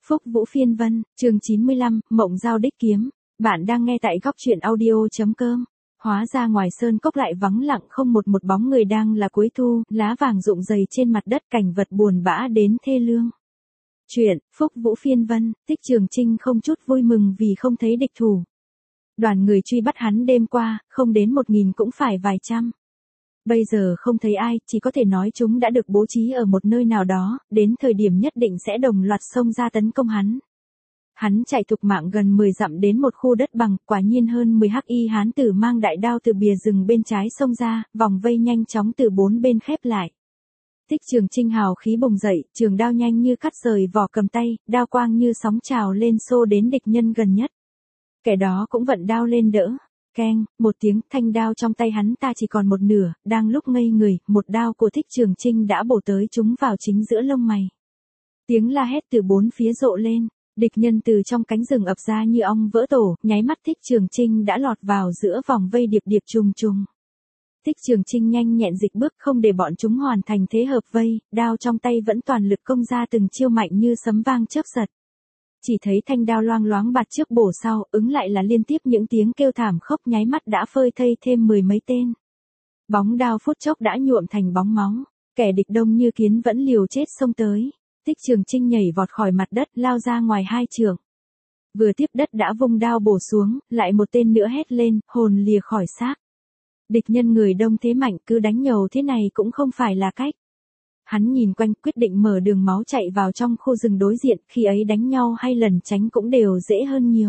Phúc Vũ Phiên Vân, chương 95, Mộng Giao Đích Kiếm. Bạn đang nghe tại góc truyện audio.com. Hóa ra ngoài sơn cốc lại vắng lặng không một bóng người, đang là cuối thu, lá vàng rụng rầy trên mặt đất, cảnh vật buồn bã đến thê lương. Chuyện, Phúc Vũ Phiên Vân, Tích Trường Chinh không chút vui mừng vì không thấy địch thủ. Đoàn người truy bắt hắn đêm qua, không đến 1000 cũng phải vài trăm. Bây giờ không thấy ai, chỉ có thể nói chúng đã được bố trí ở một nơi nào đó, đến thời điểm nhất định sẽ đồng loạt xông ra tấn công hắn. Hắn chạy thục mạng gần 10 dặm đến một khu đất bằng, quả nhiên hơn 10 hắc y hán tử mang đại đao từ bìa rừng bên trái xông ra, vòng vây nhanh chóng từ bốn bên khép lại. Tích Trường Chinh hào khí bùng dậy, trường đao nhanh như cắt rời vỏ cầm tay, đao quang như sóng trào lên xô đến địch nhân gần nhất. Kẻ đó cũng vận đao lên đỡ. Keng, một tiếng, thanh đao trong tay hắn ta chỉ còn một nửa, đang lúc ngây người, một đao của Tích Trường Chinh đã bổ tới chúng vào chính giữa lông mày. Tiếng la hét từ bốn phía rộ lên, địch nhân từ trong cánh rừng ập ra như ong vỡ tổ, nháy mắt Tích Trường Chinh đã lọt vào giữa vòng vây điệp điệp trùng trùng. Tích Trường Chinh nhanh nhẹn dịch bước không để bọn chúng hoàn thành thế hợp vây, đao trong tay vẫn toàn lực công ra từng chiêu mạnh như sấm vang chớp giật. Chỉ thấy thanh đao loang loáng bạt trước bổ sau, ứng lại là liên tiếp những tiếng kêu thảm khốc, nháy mắt đã phơi thây thêm 10 mấy tên. Bóng đao phút chốc đã nhuộm thành bóng máu, kẻ địch đông như kiến vẫn liều chết xông tới. Tích Trường Chinh nhảy vọt khỏi mặt đất, lao ra ngoài 2 trượng. Vừa tiếp đất đã vung đao bổ xuống, lại một tên nữa hét lên, hồn lìa khỏi xác. Địch nhân người đông thế mạnh, cứ đánh nhầu thế này cũng không phải là cách. Hắn nhìn quanh, quyết định mở đường máu chạy vào trong khu rừng đối diện, khi ấy đánh nhau hay lẩn tránh cũng đều dễ hơn nhiều.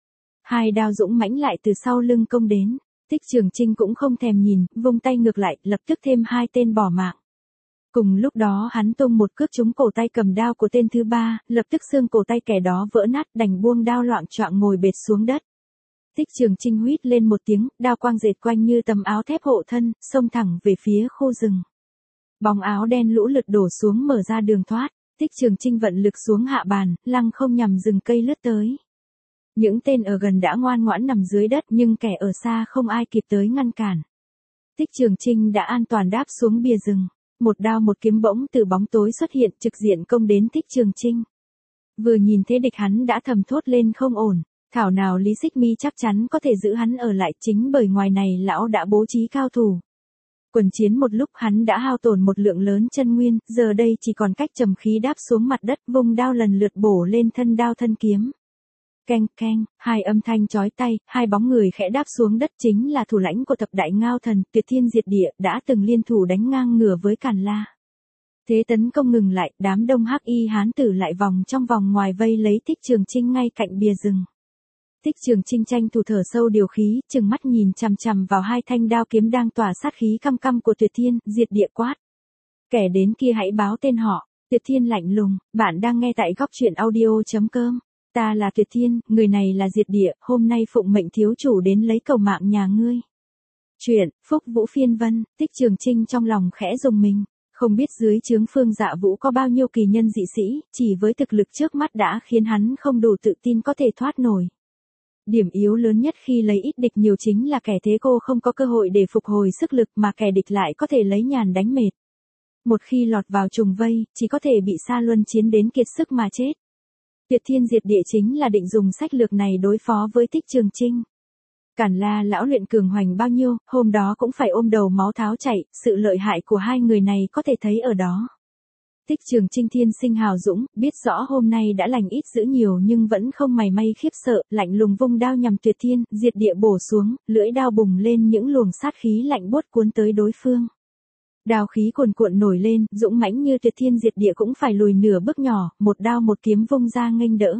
Hai đao dũng mãnh lại từ sau lưng công đến, Tích Trường Chinh cũng không thèm nhìn, vung tay ngược lại, lập tức thêm 2 tên bỏ mạng. Cùng lúc đó hắn tung một cước trúng cổ tay cầm đao của tên thứ 3, lập tức xương cổ tay kẻ đó vỡ nát, đành buông đao loạng choạng ngồi bệt xuống đất. Tích Trường Chinh huýt lên một tiếng, đao quang dệt quanh như tấm áo thép hộ thân, xông thẳng về phía khu rừng. Bóng áo đen lũ lượt đổ xuống mở ra đường thoát, Tích Trường Chinh vận lực xuống hạ bàn, lăng không nhằm rừng cây lướt tới. Những tên ở gần đã ngoan ngoãn nằm dưới đất, nhưng kẻ ở xa không ai kịp tới ngăn cản. Tích Trường Chinh đã an toàn đáp xuống bìa rừng, một đao một kiếm bỗng từ bóng tối xuất hiện trực diện công đến Tích Trường Chinh. Vừa nhìn thấy địch hắn đã thầm thốt lên không ổn, thảo nào Lý Xích Mi chắc chắn có thể giữ hắn ở lại, chính bởi ngoài này lão đã bố trí cao thủ. Quần chiến một lúc hắn đã hao tổn một lượng lớn chân nguyên, giờ đây chỉ còn cách trầm khí đáp xuống mặt đất, vung đao lần lượt bổ lên thân đao thân kiếm. Keng keng, 2 âm thanh chói tai, 2 bóng người khẽ đáp xuống đất, chính là thủ lãnh của thập đại ngao thần, Tuyệt Thiên Diệt Địa, đã từng liên thủ đánh ngang ngửa với Càn La. Thế tấn công ngừng lại, đám đông hắc y hán tử lại vòng trong vòng ngoài vây lấy Tích Trường Chinh ngay cạnh bìa rừng. Tích Trường Chinh tranh thủ thở sâu điều khí, trừng mắt nhìn chằm chằm vào 2 thanh đao kiếm đang tỏa sát khí căm căm của Tuyệt Thiên, Diệt Địa quát. Kẻ đến kia hãy báo tên họ. Tuyệt Thiên lạnh lùng, bạn đang nghe tại góc truyện audio.com. Ta là Tuyệt Thiên, người này là Diệt Địa, hôm nay phụng mệnh thiếu chủ đến lấy cầu mạng nhà ngươi. Chuyện, Phúc Vũ Phiên Vân, Tích Trường Chinh trong lòng khẽ rùng mình. Không biết dưới trướng Phương Dạ Vũ có bao nhiêu kỳ nhân dị sĩ, chỉ với thực lực trước mắt đã khiến hắn không đủ tự tin có thể thoát nổi. Điểm yếu lớn nhất khi lấy ít địch nhiều chính là kẻ thế cô không có cơ hội để phục hồi sức lực, mà kẻ địch lại có thể lấy nhàn đánh mệt. Một khi lọt vào trùng vây, chỉ có thể bị sa luân chiến đến kiệt sức mà chết. Tuyệt Thiên Diệt Địa chính là định dùng sách lược này đối phó với Tích Trường Chinh. Càn La lão luyện cường hoành bao nhiêu, hôm đó cũng phải ôm đầu máu tháo chảy, sự lợi hại của 2 người này có thể thấy ở đó. Tích Trường Chinh thiên sinh hào dũng, biết rõ hôm nay đã lành ít dữ nhiều nhưng vẫn không mảy may khiếp sợ, lạnh lùng vung đao nhằm Tuyệt Thiên, Diệt Địa bổ xuống, lưỡi đao bùng lên những luồng sát khí lạnh buốt cuốn tới đối phương. Đao khí cuồn cuộn nổi lên, dũng mãnh như Tuyệt Thiên Diệt Địa cũng phải lùi nửa bước nhỏ, một đao một kiếm vung ra nghênh đỡ.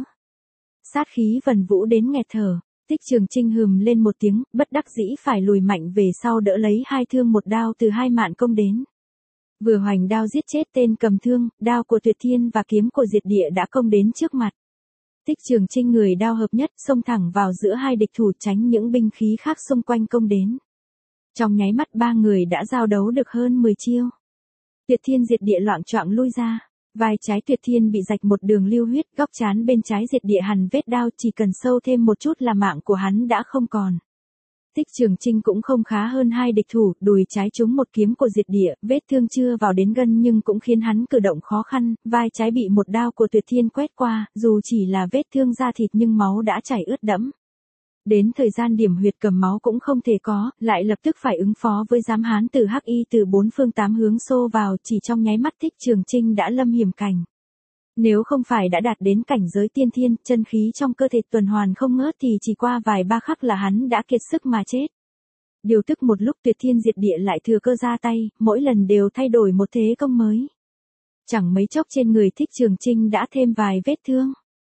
Sát khí vần vũ đến nghẹt thở, Tích Trường Chinh hừm lên một tiếng, bất đắc dĩ phải lùi mạnh về sau đỡ lấy 2 thương một đao từ 2 mạn công đến. Vừa hoành đao giết chết tên cầm thương, đao của Tuyệt Thiên và kiếm của Diệt Địa đã công đến trước mặt. Tích Trường Chinh người đao hợp nhất, xông thẳng vào giữa 2 địch thủ, tránh những binh khí khác xung quanh công đến. Trong nháy mắt 3 người đã giao đấu được hơn 10 chiêu. Tuyệt Thiên Diệt Địa loạng choạng lui ra, vai trái Tuyệt Thiên bị rạch một đường lưu huyết, góc trán bên trái Diệt Địa hằn vết đao, chỉ cần sâu thêm một chút là mạng của hắn đã không còn. Thích Trường Trinh cũng không khá hơn hai địch thủ, đùi trái trúng một kiếm của Diệt Địa, vết thương chưa vào đến gân nhưng cũng khiến hắn cử động khó khăn, vai trái bị một đao của Tuyệt Thiên quét qua, dù chỉ là vết thương da thịt nhưng máu đã chảy ướt đẫm. Đến thời gian điểm huyệt cầm máu cũng không thể có, lại lập tức phải ứng phó với giám hán từ Hắc Y từ bốn phương tám hướng xô vào, chỉ trong nháy mắt Thích Trường Trinh đã lâm hiểm cảnh. Nếu không phải đã đạt đến cảnh giới tiên thiên, chân khí trong cơ thể tuần hoàn không ngớt thì chỉ qua vài ba khắc là hắn đã kiệt sức mà chết. Điều tức một lúc Tuyệt Thiên Diệt Địa lại thừa cơ ra tay, mỗi lần đều thay đổi một thế công mới. Chẳng mấy chốc trên người Thích Trường Trinh đã thêm vài vết thương.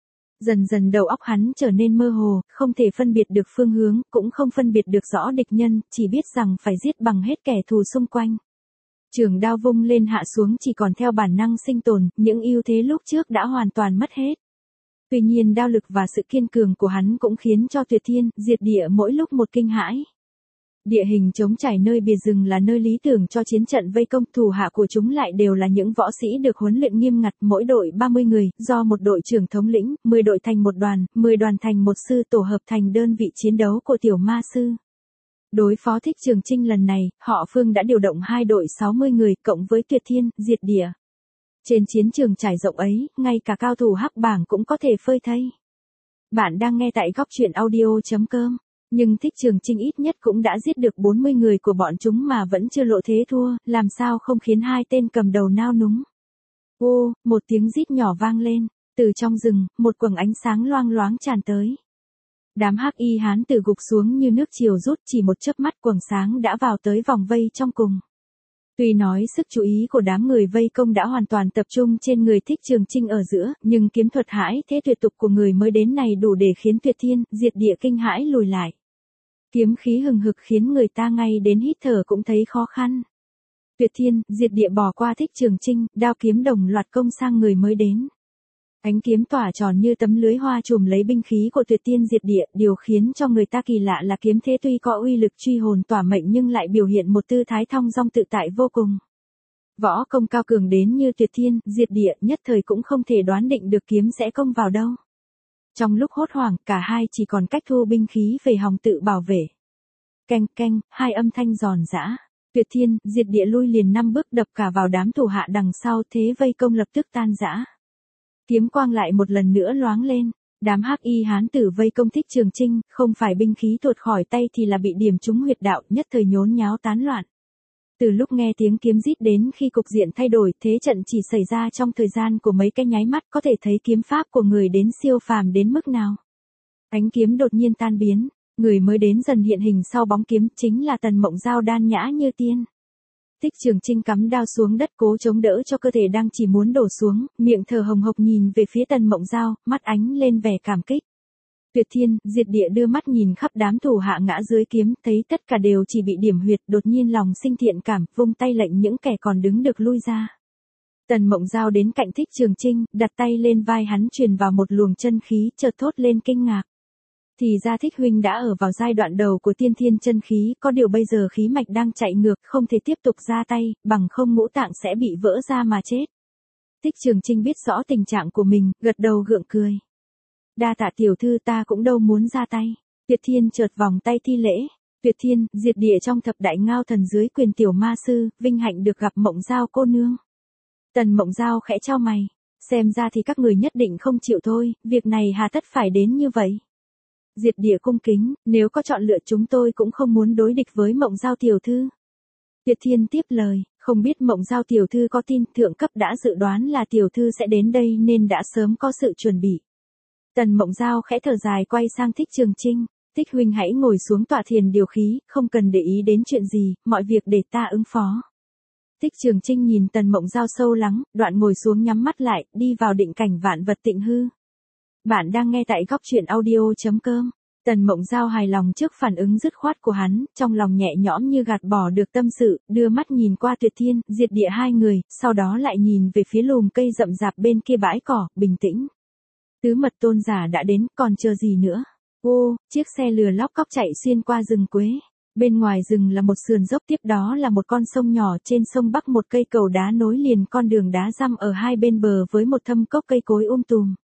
Dần dần đầu óc hắn trở nên mơ hồ, không thể phân biệt được phương hướng, cũng không phân biệt được rõ địch nhân, chỉ biết rằng phải giết bằng hết kẻ thù xung quanh. Trường đao vung lên hạ xuống chỉ còn theo bản năng sinh tồn, những ưu thế lúc trước đã hoàn toàn mất hết. Tuy nhiên đao lực và sự kiên cường của hắn cũng khiến cho Tuyệt Thiên, Diệt Địa mỗi lúc một kinh hãi. Địa hình trống trải nơi bìa rừng là nơi lý tưởng cho chiến trận vây công, thủ hạ của chúng lại đều là những võ sĩ được huấn luyện nghiêm ngặt, mỗi đội 30 người, do một đội trưởng thống lĩnh, 10 đội thành một đoàn, 10 đoàn thành một sư tổ hợp thành đơn vị chiến đấu của tiểu ma sư. Đối phó Thích Trường Trinh lần này, họ Phương đã điều động 2 đội 60 người, cộng với Tuyệt Thiên, Diệt Địa. Trên chiến trường trải rộng ấy, ngay cả cao thủ hắc bảng cũng có thể phơi thây. Bạn đang nghe tại góc truyện audio.com. Nhưng Thích Trường Trinh ít nhất cũng đã giết được 40 người của bọn chúng mà vẫn chưa lộ thế thua, làm sao không khiến hai tên cầm đầu nao núng. Ô, một tiếng rít nhỏ vang lên, từ trong rừng, một quầng ánh sáng loang loáng tràn tới. Đám Hắc Y hán tử gục xuống như nước chiều rút, chỉ một chớp mắt quầng sáng đã vào tới vòng vây trong cùng. Tuy nói sức chú ý của đám người vây công đã hoàn toàn tập trung trên người Thích Trường Trinh ở giữa, nhưng kiếm thuật hãi thế tuyệt tục của người mới đến này đủ để khiến Tuyệt Thiên, Diệt Địa kinh hãi lùi lại. Kiếm khí hừng hực khiến người ta ngay đến hít thở cũng thấy khó khăn. Tuyệt Thiên, Diệt Địa bỏ qua Thích Trường Trinh, đao kiếm đồng loạt công sang người mới đến. Ánh kiếm tỏa tròn như tấm lưới hoa trùm lấy binh khí của Tuyệt Thiên Diệt Địa, điều khiến cho người ta kỳ lạ là kiếm thế tuy có uy lực truy hồn tỏa mệnh nhưng lại biểu hiện một tư thái thong dong tự tại vô cùng. Võ công cao cường đến như Tuyệt Thiên, Diệt Địa nhất thời cũng không thể đoán định được kiếm sẽ công vào đâu. Trong lúc hốt hoảng, cả hai chỉ còn cách thu binh khí về hòng tự bảo vệ. Keng keng, hai âm thanh giòn giã. Tuyệt Thiên, Diệt Địa lui liền 5 bước đập cả vào đám thủ hạ đằng sau, thế vây công lập tức tan rã. Kiếm quang lại một lần nữa loáng lên, đám Hắc Y hán tử vây công Thích Trường Trinh, không phải binh khí tuột khỏi tay thì là bị điểm trúng huyệt đạo, nhất thời nhốn nháo tán loạn. Từ lúc nghe tiếng kiếm rít đến khi cục diện thay đổi, thế trận chỉ xảy ra trong thời gian của mấy cái nháy mắt, có thể thấy kiếm pháp của người đến siêu phàm đến mức nào. Ánh kiếm đột nhiên tan biến, người mới đến dần hiện hình sau bóng kiếm, chính là Tần Mộng Giao đan nhã như tiên. Thích Trường Trinh cắm đao xuống đất cố chống đỡ cho cơ thể đang chỉ muốn đổ xuống, miệng thở hồng hộc nhìn về phía Tần Mộng Giao, mắt ánh lên vẻ cảm kích. Tuyệt Thiên, Diệt Địa đưa mắt nhìn khắp đám thủ hạ ngã dưới kiếm, thấy tất cả đều chỉ bị điểm huyệt, đột nhiên lòng sinh thiện cảm, vung tay lệnh những kẻ còn đứng được lui ra. Tần Mộng Giao đến cạnh Thích Trường Trinh, đặt tay lên vai hắn truyền vào một luồng chân khí, chợt thốt lên kinh ngạc. Thì ra Thích huynh đã ở vào giai đoạn đầu của tiên thiên chân khí, có điều bây giờ khí mạch đang chạy ngược, không thể tiếp tục ra tay, bằng không ngũ tạng sẽ bị vỡ ra mà chết. Thích Trường Trinh biết rõ tình trạng của mình, gật đầu gượng cười. Đa tạ tiểu thư, ta cũng đâu muốn ra tay. Tuyệt Thiên chợt vòng tay thi lễ. Tuyệt Thiên, Diệt Địa trong thập đại ngao thần dưới quyền tiểu ma sư, vinh hạnh được gặp Mộng Giao cô nương. Tần Mộng Giao khẽ chau mày, xem ra thì các người nhất định không chịu thôi, việc này hà tất phải đến như vậy. Diệt Địa cung kính, nếu có chọn lựa chúng tôi cũng không muốn đối địch với Mộng Giao tiểu thư. Tuyệt Thiên tiếp lời, không biết Mộng Giao tiểu thư có tin thượng cấp đã dự đoán là tiểu thư sẽ đến đây nên đã sớm có sự chuẩn bị. Tần Mộng Giao khẽ thở dài quay sang Thích Trường Trinh, Thích huynh hãy ngồi xuống tọa thiền điều khí, không cần để ý đến chuyện gì, mọi việc để ta ứng phó. Thích Trường Trinh nhìn Tần Mộng Giao sâu lắng, đoạn ngồi xuống nhắm mắt lại, đi vào định cảnh vạn vật tịnh hư. Bạn đang nghe tại góc truyện audio.com. Tần Mộng Giao hài lòng trước phản ứng dứt khoát của hắn, trong lòng nhẹ nhõm như gạt bỏ được tâm sự, đưa mắt nhìn qua Tuyệt Thiên, Diệt Địa hai người, sau đó lại nhìn về phía lùm cây rậm rạp bên kia bãi cỏ, bình tĩnh. Tứ Mật tôn giả đã đến, còn chờ gì nữa? Ô, chiếc xe lừa lóc cóc chạy xuyên qua rừng quế. Bên ngoài rừng là một sườn dốc, tiếp đó là một con sông nhỏ, trên sông bắc một cây cầu đá nối liền con đường đá răm ở hai bên bờ với một thâm cốc cây cối tùm.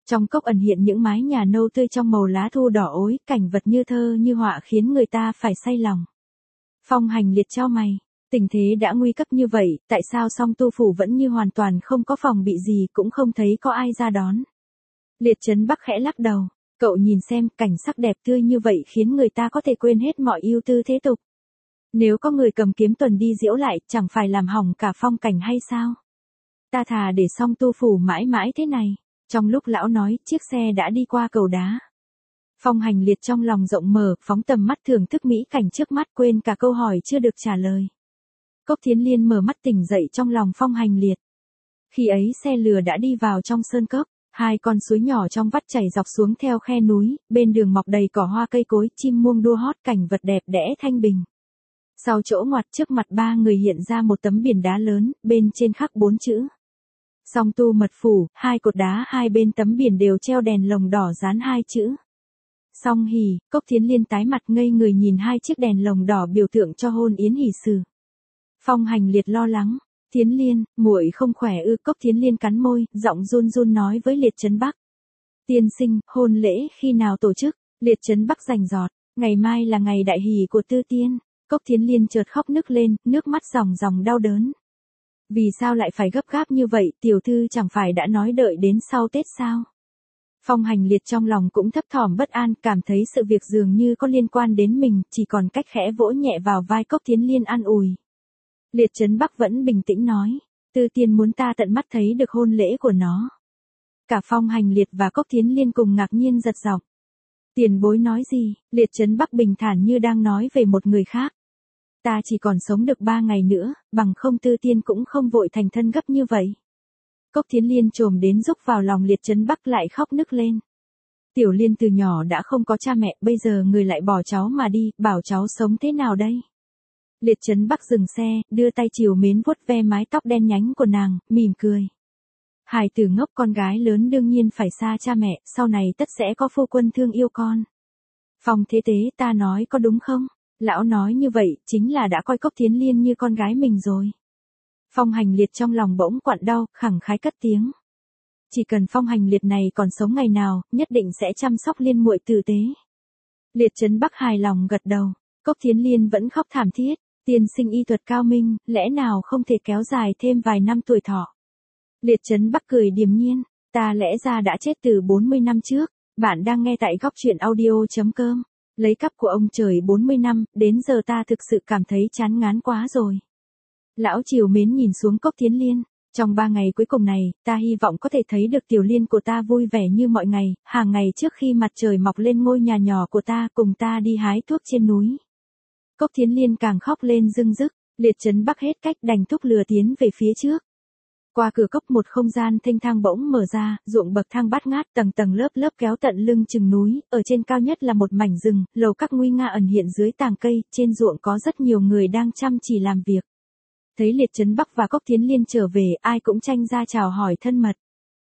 Trong cốc ẩn hiện những mái nhà nâu tươi trong màu lá thu đỏ ối, cảnh vật như thơ như họa khiến người ta phải say lòng. Phong Hành Liệt chau mày, tình thế đã nguy cấp như vậy, tại sao Song Tu Phủ vẫn như hoàn toàn không có phòng bị gì, cũng không thấy có ai ra đón. Liệt Trấn Bắc khẽ lắc đầu, cậu nhìn xem, cảnh sắc đẹp tươi như vậy khiến người ta có thể quên hết mọi ưu tư thế tục. Nếu có người cầm kiếm tuần đi diễu lại, chẳng phải làm hỏng cả phong cảnh hay sao? Ta thà để Song Tu Phủ mãi mãi thế này. Trong lúc lão nói, chiếc xe đã đi qua cầu đá. Phong Hành Liệt trong lòng rộng mở, phóng tầm mắt thưởng thức mỹ cảnh trước mắt, quên cả câu hỏi chưa được trả lời. Cốc Thiến Liên mở mắt tỉnh dậy trong lòng Phong Hành Liệt. Khi ấy xe lừa đã đi vào trong sơn cốc, hai con suối nhỏ trong vắt chảy dọc xuống theo khe núi, bên đường mọc đầy cỏ hoa cây cối, chim muông đua hót, cảnh vật đẹp đẽ thanh bình. Sau chỗ ngoặt trước mặt ba người hiện ra một tấm biển đá lớn, bên trên khắc 4 chữ. Song Tu Mật Phủ, hai cột đá hai bên tấm biển đều treo đèn lồng đỏ dán 2 chữ. Song Hỉ, Cốc Thiến Liên tái mặt ngây người nhìn 2 chiếc đèn lồng đỏ biểu tượng cho hôn yến hỷ sự. Phong Hành Liệt lo lắng, Thiến Liên, muội không khỏe ư? Cốc Thiến Liên cắn môi, giọng run run nói với Liệt Trấn Bắc. Tiên sinh, hôn lễ khi nào tổ chức? Liệt Trấn Bắc rành rọt, ngày mai là ngày đại hỷ của Tư Tiên. Cốc Thiến Liên chợt khóc nức lên, nước mắt ròng ròng đau đớn. Vì sao lại phải gấp gáp như vậy, tiểu thư chẳng phải đã nói đợi đến sau Tết sao? Phong Hành Liệt trong lòng cũng thấp thỏm bất an, cảm thấy sự việc dường như có liên quan đến mình, chỉ còn cách khẽ vỗ nhẹ vào vai Cốc Thiến Liên an ủi. Liệt Trấn Bắc vẫn bình tĩnh nói, Tư Tiên muốn ta tận mắt thấy được hôn lễ của nó. Cả Phong Hành Liệt và Cốc Thiến Liên cùng ngạc nhiên giật giọng. Tiền bối nói gì? Liệt Trấn Bắc bình thản như đang nói về một người khác. Ta chỉ còn sống được 3 ngày nữa, bằng không Tư Tiên cũng không vội thành thân gấp như vậy. Cốc Thiến Liên trồm đến rúc vào lòng Liệt Trấn Bắc lại khóc nức lên. Tiểu Liên từ nhỏ đã không có cha mẹ, bây giờ người lại bỏ cháu mà đi, bảo cháu sống thế nào đây? Liệt Trấn Bắc dừng xe, đưa tay trìu mến vuốt ve mái tóc đen nhánh của nàng, mỉm cười. Hài tử ngốc, con gái lớn đương nhiên phải xa cha mẹ, sau này tất sẽ có phu quân thương yêu con. Phong Thế Tế, ta nói có đúng không? Lão nói như vậy, chính là đã coi Cốc Thiến Liên như con gái mình rồi. Phong Hành Liệt trong lòng bỗng quặn đau, khẳng khái cất tiếng. Chỉ cần Phong Hành Liệt này còn sống ngày nào, nhất định sẽ chăm sóc Liên muội tử tế. Liệt Trấn Bắc hài lòng gật đầu, Cốc Thiến Liên vẫn khóc thảm thiết, tiên sinh y thuật cao minh, lẽ nào không thể kéo dài thêm vài năm tuổi thọ. Liệt Trấn Bắc cười điềm nhiên, ta lẽ ra đã chết từ 40 năm trước, bạn đang nghe tại góc truyện audio.com. Lấy cắp của ông trời 40 năm, đến giờ ta thực sự cảm thấy chán ngán quá rồi. Lão trìu mến nhìn xuống Cốc Thiến Liên, trong 3 ngày cuối cùng này, ta hy vọng có thể thấy được Tiểu Liên của ta vui vẻ như mọi ngày, hàng ngày trước khi mặt trời mọc lên ngôi nhà nhỏ của ta, cùng ta đi hái thuốc trên núi. Cốc Thiến Liên càng khóc lên rưng rức, Liệt Trấn Bắc hết cách đành thúc lừa tiến về phía trước. Qua cửa cốc một không gian thênh thang bỗng mở ra, ruộng bậc thang bát ngát tầng tầng lớp lớp kéo tận lưng chừng núi, ở trên cao nhất là một mảnh rừng, lầu các nguy nga ẩn hiện dưới tàng cây, trên ruộng có rất nhiều người đang chăm chỉ làm việc. Thấy Liệt Trấn Bắc và Cốc Thiến Liên trở về, ai cũng tranh ra chào hỏi thân mật.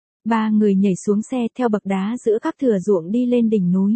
Ba người nhảy xuống xe theo bậc đá giữa các thửa ruộng đi lên đỉnh núi.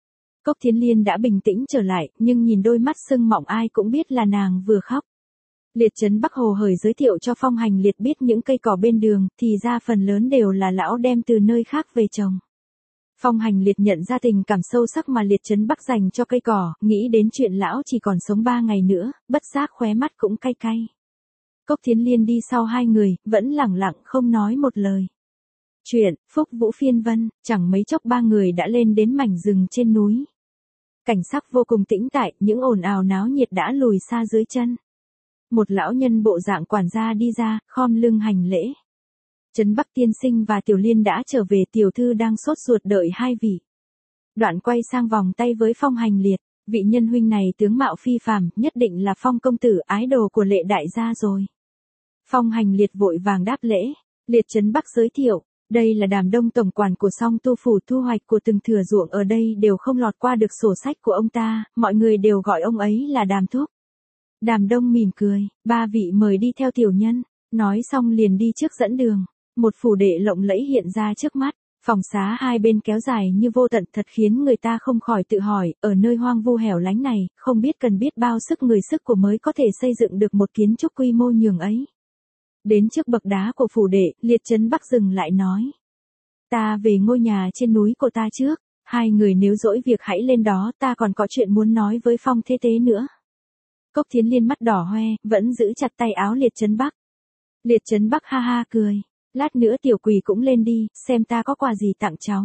Cốc Thiến Liên đã bình tĩnh trở lại, nhưng nhìn đôi mắt sưng mọng ai cũng biết là nàng vừa khóc. Liệt Trấn Bắc hồ hởi giới thiệu cho Phong Hành Liệt biết những cây cỏ bên đường, thì ra phần lớn đều là lão đem từ nơi khác về trồng. Phong Hành Liệt nhận ra tình cảm sâu sắc mà Liệt Trấn Bắc dành cho cây cỏ, nghĩ đến chuyện lão chỉ còn sống 3 ngày nữa, bất giác khóe mắt cũng cay cay. Cốc Thiến Liên đi sau hai người, vẫn lẳng lặng không nói một lời. Chuyện, Phúc Vũ phiên vân, chẳng mấy chốc ba người đã lên đến mảnh rừng trên núi. Cảnh sắc vô cùng tĩnh tại, những ồn ào náo nhiệt đã lùi xa dưới chân. Một lão nhân bộ dạng quản gia đi ra, khom lưng hành lễ. Trấn Bắc tiên sinh và Tiểu Liên đã trở về, tiểu thư đang sốt ruột đợi hai vị. Đoạn quay sang vòng tay với Phong Hành Liệt, vị nhân huynh này tướng mạo phi phàm, nhất định là Phong công tử ái đồ của Lệ đại gia rồi. Phong Hành Liệt vội vàng đáp lễ, Liệt Trấn Bắc giới thiệu, đây là Đàm Đông tổng quản của Song Tu phủ, thu hoạch của từng thửa ruộng ở đây đều không lọt qua được sổ sách của ông ta, mọi người đều gọi ông ấy là Đàm thúc. Đàm Đông mỉm cười, ba vị mời đi theo tiểu nhân, nói xong liền đi trước dẫn đường. Một phủ đệ lộng lẫy hiện ra trước mắt, phòng xá hai bên kéo dài như vô tận, thật khiến người ta không khỏi tự hỏi, ở nơi hoang vu hẻo lánh này, không biết cần biết bao sức người sức của mới có thể xây dựng được một kiến trúc quy mô nhường ấy. Đến trước bậc đá của phủ đệ, Liệt Trấn Bắc dừng lại nói. Ta về ngôi nhà trên núi của ta trước, hai người nếu dỗi việc hãy lên đó, ta còn có chuyện muốn nói với Phong Thế Tế nữa. Cốc Thiến Liên mắt đỏ hoe, vẫn giữ chặt tay áo Liệt Trấn Bắc. Liệt Trấn Bắc ha ha cười, lát nữa tiểu quỷ cũng lên đi, xem ta có quà gì tặng cháu.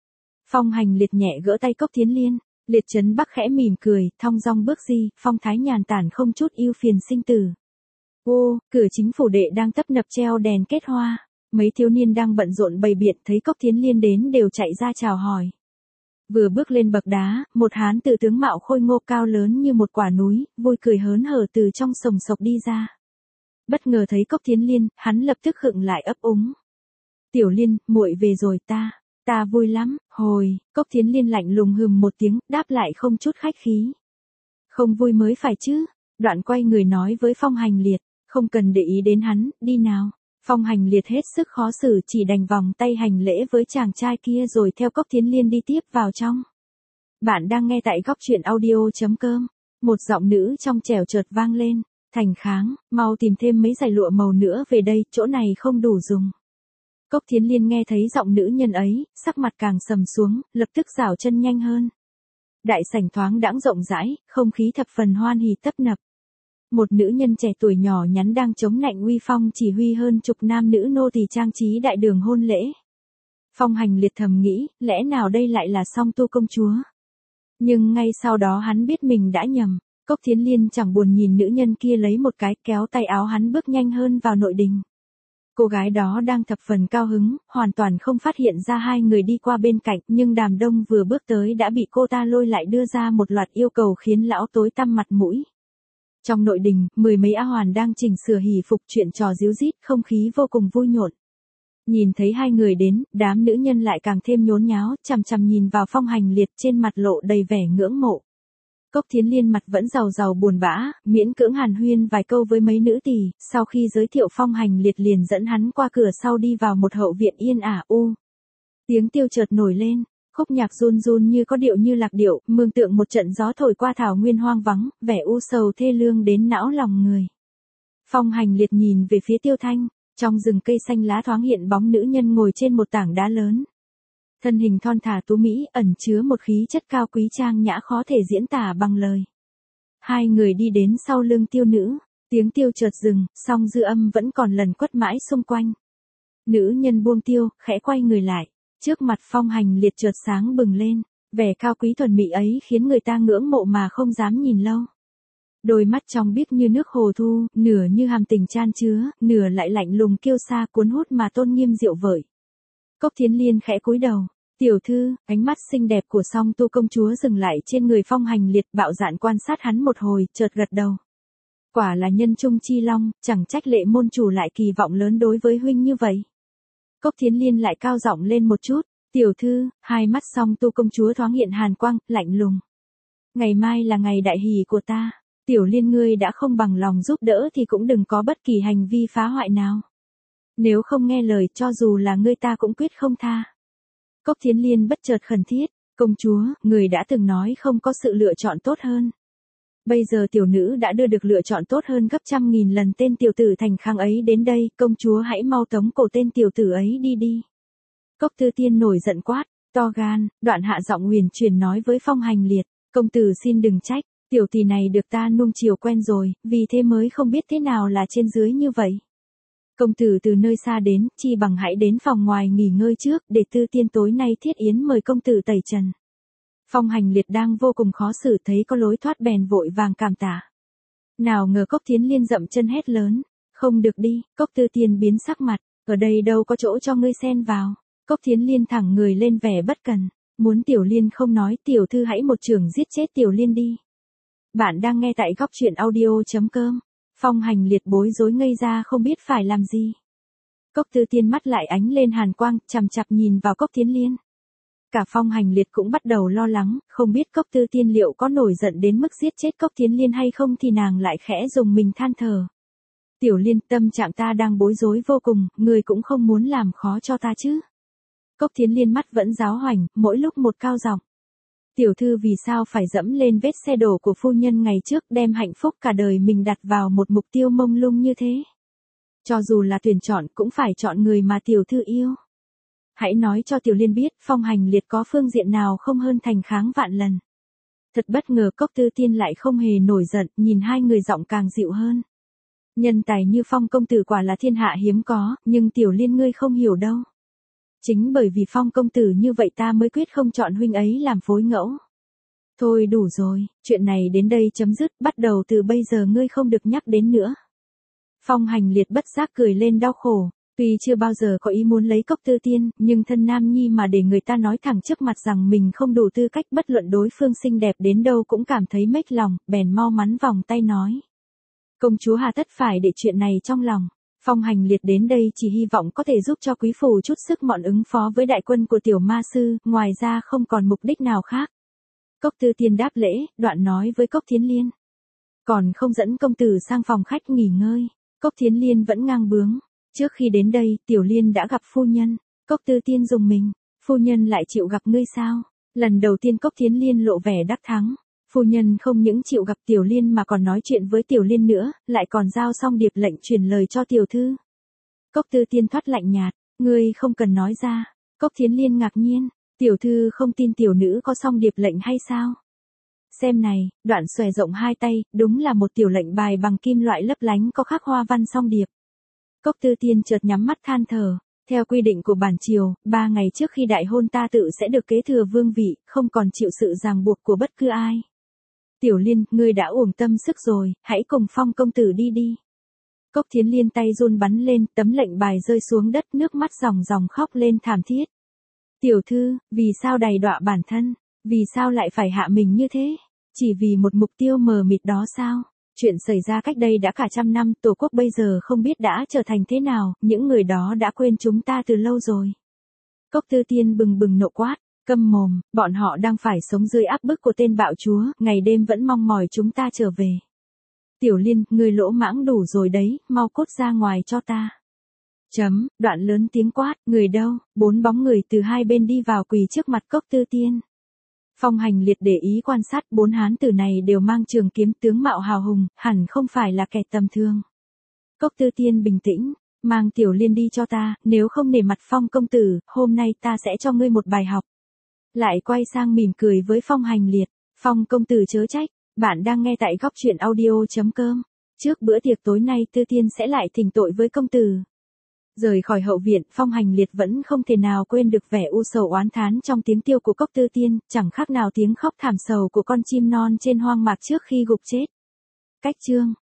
Phong Hành Liệt nhẹ gỡ tay Cốc Thiến Liên, Liệt Trấn Bắc khẽ mỉm cười, thong dong bước đi, phong thái nhàn tản không chút ưu phiền sinh tử. Ô, cửa chính phủ đệ đang tấp nập treo đèn kết hoa, mấy thiếu niên đang bận rộn bày biện thấy Cốc Thiến Liên đến đều chạy ra chào hỏi. Vừa bước lên bậc đá, một hán tử tướng mạo khôi ngô cao lớn như một quả núi, vui cười hớn hở từ trong sồng sộc đi ra. Bất ngờ thấy Cốc Thiến Liên, hắn lập tức khựng lại ấp úng. Tiểu Liên, muội về rồi ta vui lắm, hồi, Cốc Thiến Liên lạnh lùng hừm một tiếng, đáp lại không chút khách khí. Không vui mới phải chứ, đoạn quay người nói với Phong Hành Liệt, không cần để ý đến hắn, đi nào. Phong Hành Liệt hết sức khó xử chỉ đành vòng tay hành lễ với chàng trai kia rồi theo Cốc Thiến Liên đi tiếp vào trong. Bạn đang nghe tại góc truyện audio.com, một giọng nữ trong trẻo chợt vang lên, Thành Kháng, mau tìm thêm mấy dải lụa màu nữa về đây, chỗ này không đủ dùng. Cốc Thiến Liên nghe thấy giọng nữ nhân ấy, sắc mặt càng sầm xuống, lập tức giảo chân nhanh hơn. Đại sảnh thoáng đãng rộng rãi, không khí thập phần hoan hỉ tấp nập. Một nữ nhân trẻ tuổi nhỏ nhắn đang chống nạnh uy phong chỉ huy hơn chục nam nữ nô tỳ trang trí đại đường hôn lễ. Phong Hành Liệt thầm nghĩ, lẽ nào đây lại là Song Tu công chúa? Nhưng ngay sau đó hắn biết mình đã nhầm, Cốc Thiến Liên chẳng buồn nhìn nữ nhân kia lấy một cái kéo tay áo hắn bước nhanh hơn vào nội đình. Cô gái đó đang thập phần cao hứng, hoàn toàn không phát hiện ra hai người đi qua bên cạnh, nhưng Đàm Đông vừa bước tới đã bị cô ta lôi lại đưa ra một loạt yêu cầu khiến lão tối tăm mặt mũi. Trong nội đình, mười mấy á hoàn đang chỉnh sửa hỷ phục chuyện trò ríu rít, không khí vô cùng vui nhộn. Nhìn thấy hai người đến, đám nữ nhân lại càng thêm nhốn nháo, chằm chằm nhìn vào Phong Hành Liệt trên mặt lộ đầy vẻ ngưỡng mộ. Cốc Thiến Liên mặt vẫn giàu giàu buồn bã, miễn cưỡng hàn huyên vài câu với mấy nữ tỳ, sau khi giới thiệu Phong Hành Liệt liền dẫn hắn qua cửa sau đi vào một hậu viện yên ả u. Tiếng tiêu chợt nổi lên, khúc nhạc run run như có điệu như lạc điệu, mường tượng một trận gió thổi qua thảo nguyên hoang vắng, vẻ u sầu thê lương đến não lòng người. Phong Hành Liệt nhìn về phía Tiêu Thanh, trong rừng cây xanh lá thoáng hiện bóng nữ nhân ngồi trên một tảng đá lớn. Thân hình thon thả tú mỹ ẩn chứa một khí chất cao quý trang nhã khó thể diễn tả bằng lời. Hai người đi đến sau lưng tiêu nữ, tiếng tiêu chợt dừng, song dư âm vẫn còn lần quất mãi xung quanh. Nữ nhân buông tiêu, khẽ quay người lại, trước mặt Phong Hành Liệt chợt sáng bừng lên, vẻ cao quý thuần mỹ ấy khiến người ta ngưỡng mộ mà không dám nhìn lâu. Đôi mắt trong biếc như nước hồ thu, nửa như hàm tình chan chứa, nửa lại lạnh lùng kiêu sa cuốn hút mà tôn nghiêm diệu vợi. Cốc Thiến Liên khẽ cúi đầu, tiểu thư, ánh mắt xinh đẹp của Song Tu công chúa dừng lại trên người Phong Hành Liệt, bạo dạn quan sát hắn một hồi, chợt gật đầu. Quả là nhân trung chi long, chẳng trách lệ môn chủ lại kỳ vọng lớn đối với huynh như vậy. Cốc Thiến Liên lại cao giọng lên một chút, tiểu thư, hai mắt Song Tu công chúa thoáng hiện hàn quang, lạnh lùng. Ngày mai là ngày đại hỷ của ta, Tiểu Liên ngươi đã không bằng lòng giúp đỡ thì cũng đừng có bất kỳ hành vi phá hoại nào. Nếu không nghe lời cho dù là ngươi ta cũng quyết không tha. Cốc Thiến Liên bất chợt khẩn thiết, công chúa, người đã từng nói không có sự lựa chọn tốt hơn. Bây giờ tiểu nữ đã đưa được lựa chọn tốt hơn gấp trăm nghìn lần tên tiểu tử Thành Khang ấy đến đây, công chúa hãy mau tống cổ tên tiểu tử ấy đi đi. Cốc Tư Tiên nổi giận quát, to gan, đoạn hạ giọng huyền truyền nói với Phong Hành Liệt, công tử xin đừng trách, tiểu tỷ này được ta nuông chiều quen rồi, vì thế mới không biết thế nào là trên dưới như vậy. Công tử từ nơi xa đến, chi bằng hãy đến phòng ngoài nghỉ ngơi trước, để Tư Tiên tối nay thiết yến mời công tử tẩy trần. Phong Hành Liệt đang vô cùng khó xử thấy có lối thoát bèn vội vàng cảm tạ. Nào ngờ Cốc Thiến Liên dậm chân hét lớn, không được đi, Cốc Tư Tiên biến sắc mặt, ở đây đâu có chỗ cho ngươi xen vào. Cốc Thiến Liên thẳng người lên vẻ bất cần, muốn Tiểu Liên không nói, tiểu thư hãy một chưởng giết chết Tiểu Liên đi. Bạn đang nghe tại góc truyện audio.com. Phong Hành Liệt bối rối ngây ra không biết phải làm gì. Cốc Tư Tiên mắt lại ánh lên hàn quang, chằm chằm nhìn vào Cốc Thiến Liên. Cả Phong Hành Liệt cũng bắt đầu lo lắng, không biết Cốc Tư Tiên liệu có nổi giận đến mức giết chết Cốc Thiến Liên hay không thì nàng lại khẽ dùng mình than thở. Tiểu Liên, tâm trạng ta đang bối rối vô cùng, người cũng không muốn làm khó cho ta chứ. Cốc Thiến Liên mắt vẫn giáo hoành, mỗi lúc một cao giọng. Tiểu thư vì sao phải dẫm lên vết xe đổ của phu nhân ngày trước, đem hạnh phúc cả đời mình đặt vào một mục tiêu mông lung như thế. Cho dù là tuyển chọn cũng phải chọn người mà tiểu thư yêu. hãy nói cho Tiểu Liên biết Phong Hành Liệt có phương diện nào không hơn thành kháng vạn lần. Thật bất ngờ Cốc Tư Tiên lại không hề nổi giận, nhìn hai người giọng càng dịu hơn. Nhân tài như Phong công tử quả là thiên hạ hiếm có, nhưng Tiểu Liên ngươi không hiểu đâu. Chính bởi vì Phong công tử như vậy ta mới quyết không chọn huynh ấy làm phối ngẫu. Thôi đủ rồi, chuyện này đến đây chấm dứt, bắt đầu từ bây giờ ngươi không được nhắc đến nữa. Phong Hành Liệt bất giác cười lên đau khổ, tuy chưa bao giờ có ý muốn lấy Cốc Tư Tiên, nhưng thân nam nhi mà để người ta nói thẳng trước mặt rằng mình không đủ tư cách, bất luận đối phương xinh đẹp đến đâu cũng cảm thấy mếch lòng, bèn mau mắn vòng tay nói. Công chúa hà tất phải để chuyện này trong lòng. Phong Hành Liệt đến đây chỉ hy vọng có thể giúp cho quý phủ chút sức mọn ứng phó với đại quân của tiểu ma sư, ngoài ra không còn mục đích nào khác. Cốc Tư Tiên đáp lễ, đoạn nói với Cốc Thiến Liên. Còn không dẫn công tử sang phòng khách nghỉ ngơi. Cốc Thiến Liên vẫn ngang bướng. Trước khi đến đây, Tiểu Liên đã gặp phu nhân. Cốc Tư Tiên dùng mình. Phu nhân lại chịu gặp ngươi sao? Lần đầu tiên Cốc Thiến Liên lộ vẻ đắc thắng. Phu nhân không những chịu gặp Tiểu Liên mà còn nói chuyện với Tiểu Liên nữa, lại còn giao xong điệp lệnh truyền lời cho tiểu thư. Cốc Tư Tiên thoát lạnh nhạt, ngươi không cần nói ra. Cốc Thiến Liên ngạc nhiên, tiểu thư không tin tiểu nữ có xong điệp lệnh hay sao? Xem này, đoạn xòe rộng hai tay, đúng là một tiểu lệnh bài bằng kim loại lấp lánh có khắc hoa văn song điệp. Cốc Tư Tiên chợt nhắm mắt than thở. Theo quy định của bản triều, 3 ngày trước khi đại hôn ta tự sẽ được kế thừa vương vị, không còn chịu sự ràng buộc của bất cứ ai. Tiểu Liên, ngươi đã uổng tâm sức rồi, hãy cùng Phong công tử đi đi. Cốc Thiến Liên tay run bắn lên, tấm lệnh bài rơi xuống đất, nước mắt ròng ròng khóc lên thảm thiết. Tiểu thư, vì sao đày đọa bản thân? Vì sao lại phải hạ mình như thế? Chỉ vì một mục tiêu mờ mịt đó sao? Chuyện xảy ra cách đây đã cả 100 năm, Tổ quốc bây giờ không biết đã trở thành thế nào, những người đó đã quên chúng ta từ lâu rồi. Cốc Tư Tiên bừng bừng nộ quát, câm mồm, bọn họ đang phải sống dưới áp bức của tên bạo chúa, ngày đêm vẫn mong mỏi chúng ta trở về. Tiểu Liên, ngươi lỗ mãng đủ rồi đấy, mau cút ra ngoài cho ta. Đoạn lớn tiếng quát, người đâu? 4 bóng người từ hai bên đi vào quỳ trước mặt Cốc Tư Tiên. Phong Hành Liệt để ý quan sát, 4 hán tử này đều mang trường kiếm, tướng mạo hào hùng, hẳn không phải là kẻ tầm thường. Cốc Tư Tiên bình tĩnh, mang Tiểu Liên đi cho ta, nếu không nể mặt Phong công tử, hôm nay ta sẽ cho ngươi một bài học. Lại quay sang mỉm cười với Phong Hành Liệt, Phong công tử chớ trách, bạn đang nghe tại góc truyện audio.com. Trước bữa tiệc tối nay Tư Tiên sẽ lại thỉnh tội với công tử. Rời khỏi hậu viện, Phong Hành Liệt vẫn không thể nào quên được vẻ u sầu oán thán trong tiếng kêu của Cốc Tư Tiên, chẳng khác nào tiếng khóc thảm sầu của con chim non trên hoang mạc trước khi gục chết. Cách chương